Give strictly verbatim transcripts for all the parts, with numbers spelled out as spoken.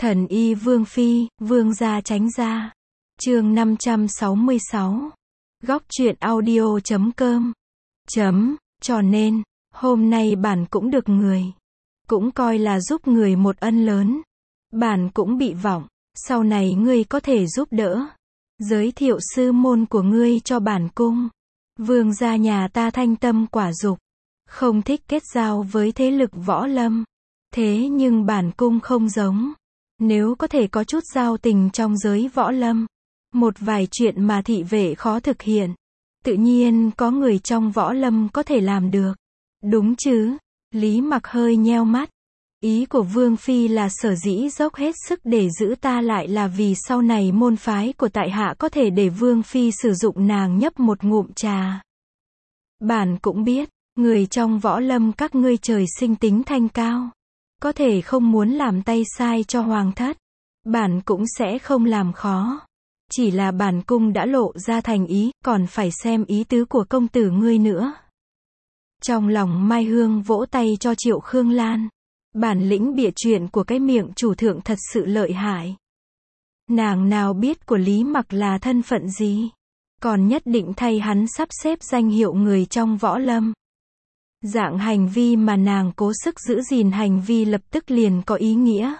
Thần y Vương Phi, Vương gia tránh ra. Chương năm trăm sáu mươi sáu. Góc truyện audio chấm com. Chấm, cho nên, hôm nay bản cũng được người. Cũng coi là giúp người một ân lớn. Bản cũng bị vọng, sau này ngươi có thể giúp đỡ. Giới thiệu sư môn của ngươi cho bản cung. Vương gia nhà ta thanh tâm quả dục, không thích kết giao với thế lực võ lâm. Thế nhưng bản cung không giống. Nếu có thể có chút giao tình trong giới võ lâm, một vài chuyện mà thị vệ khó thực hiện, tự nhiên có người trong võ lâm có thể làm được. Đúng chứ? Lý Mặc hơi nheo mắt. Ý của Vương Phi là sở dĩ dốc hết sức để giữ ta lại là vì sau này môn phái của tại hạ có thể để Vương Phi sử dụng nàng nhấp một ngụm trà. Bản cũng biết, người trong võ lâm các ngươi trời sinh tính thanh cao. Có thể không muốn làm tay sai cho hoàng thất. Bản cũng sẽ không làm khó. Chỉ là bản cung đã lộ ra thành ý, còn phải xem ý tứ của công tử ngươi nữa. Trong lòng Mai Hương vỗ tay cho Triệu Khương Lan. Bản lĩnh bịa chuyện của cái miệng chủ thượng thật sự lợi hại. Nàng nào biết của Lý Mặc là thân phận gì. Còn nhất định thay hắn sắp xếp danh hiệu người trong võ lâm. Dạng hành vi mà nàng cố sức giữ gìn hành vi lập tức liền có ý nghĩa.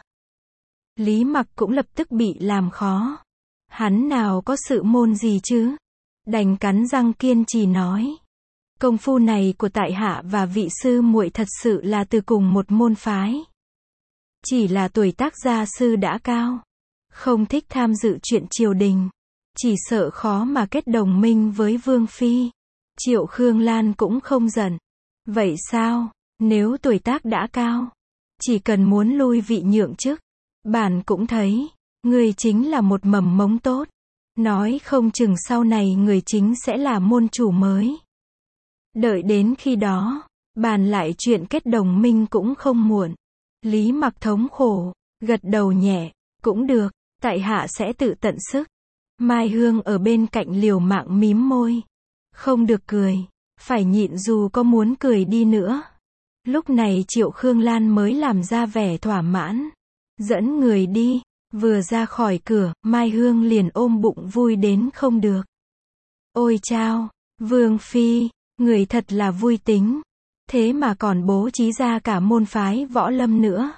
Lý Mặc cũng lập tức bị làm khó. Hắn nào có sự môn gì chứ? Đành cắn răng kiên trì nói. Công phu này của tại hạ và vị sư muội thật sự là từ cùng một môn phái. Chỉ là tuổi tác gia sư đã cao. Không thích tham dự chuyện triều đình. Chỉ sợ khó mà kết đồng minh với Vương Phi. Triệu Khương Lan cũng không giận. Vậy sao? Nếu tuổi tác đã cao, chỉ cần muốn lui vị nhượng chức, bản cũng thấy, người chính là một mầm mống tốt. Nói không chừng sau này người chính sẽ là môn chủ mới. Đợi đến khi đó, bàn lại chuyện kết đồng minh cũng không muộn. Lý Mặc thống khổ, gật đầu nhẹ, cũng được, tại hạ sẽ tự tận sức. Mai Hương ở bên cạnh liều mạng mím môi. Không được cười. Phải nhịn dù có muốn cười đi nữa. Lúc này Triệu Khương Lan mới làm ra vẻ thỏa mãn. Dẫn người đi. Vừa ra khỏi cửa, Mai Hương liền ôm bụng vui đến không được. Ôi chao, Vương Phi, người thật là vui tính. Thế mà còn bố trí ra cả môn phái võ lâm nữa.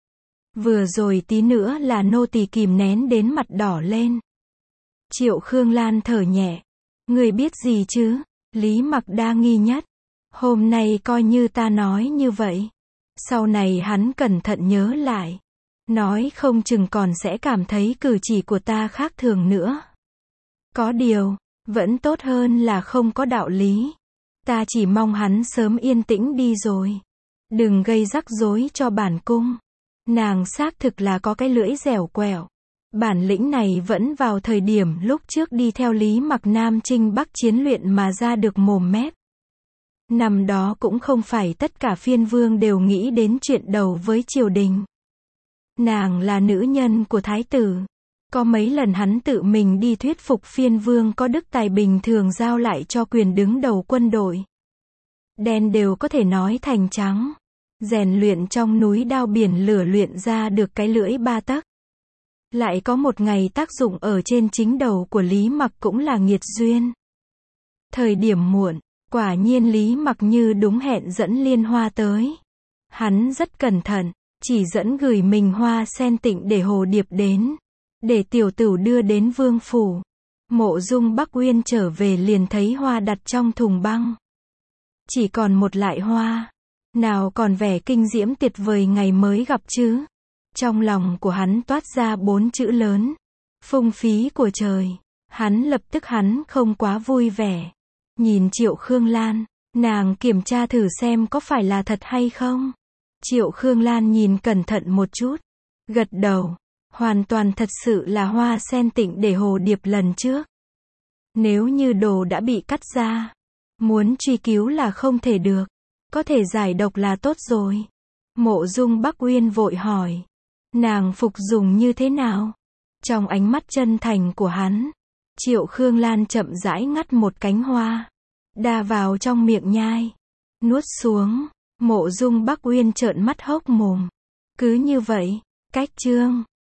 Vừa rồi tí nữa là nô tỳ kìm nén đến mặt đỏ lên. Triệu Khương Lan thở nhẹ. Người biết gì chứ? Lý Mặc đa nghi nhất. Hôm nay coi như ta nói như vậy. Sau này hắn cẩn thận nhớ lại. Nói không chừng còn sẽ cảm thấy cử chỉ của ta khác thường nữa. Có điều, vẫn tốt hơn là không có đạo lý. Ta chỉ mong hắn sớm yên tĩnh đi rồi. Đừng gây rắc rối cho bản cung. Nàng xác thực là có cái lưỡi dẻo quẹo. Bản lĩnh này vẫn vào thời điểm lúc trước đi theo Lý Mặc Nam Chinh Bắc chiến luyện mà ra được mồm mép. Năm đó cũng không phải tất cả phiên vương đều nghĩ đến chuyện đầu với triều đình. Nàng là nữ nhân của thái tử. Có mấy lần hắn tự mình đi thuyết phục phiên vương có đức tài bình thường giao lại cho quyền đứng đầu quân đội. Đen đều có thể nói thành trắng. Rèn luyện trong núi đao biển lửa luyện ra được cái lưỡi ba tấc. Lại có một ngày tác dụng ở trên chính đầu của Lý Mặc cũng là nghiệt duyên. Thời điểm muộn, quả nhiên Lý Mặc như đúng hẹn dẫn Liên Hoa tới. Hắn rất cẩn thận, chỉ dẫn gửi mình hoa sen tịnh để Hồ Điệp đến. Để tiểu tửu đưa đến vương phủ. Mộ Dung Bắc Uyên trở về liền thấy hoa đặt trong thùng băng. Chỉ còn một lại hoa. Nào còn vẻ kinh diễm tuyệt vời ngày mới gặp chứ. Trong lòng của hắn toát ra bốn chữ lớn. Phung phí của trời. Hắn lập tức hắn không quá vui vẻ. Nhìn Triệu Khương Lan. Nàng kiểm tra thử xem có phải là thật hay không. Triệu Khương Lan nhìn cẩn thận một chút. Gật đầu. Hoàn toàn thật sự là hoa sen tịnh để Hồ Điệp lần trước. Nếu như đồ đã bị cắt ra. Muốn truy cứu là không thể được. Có thể giải độc là tốt rồi. Mộ Dung Bắc Uyên vội hỏi. Nàng phục dùng như thế nào? Trong ánh mắt chân thành của hắn, Triệu Khương Lan chậm rãi ngắt một cánh hoa, đa vào trong miệng nhai, nuốt xuống. Mộ Dung Bắc Uyên trợn mắt hốc mồm. Cứ như vậy, cách chương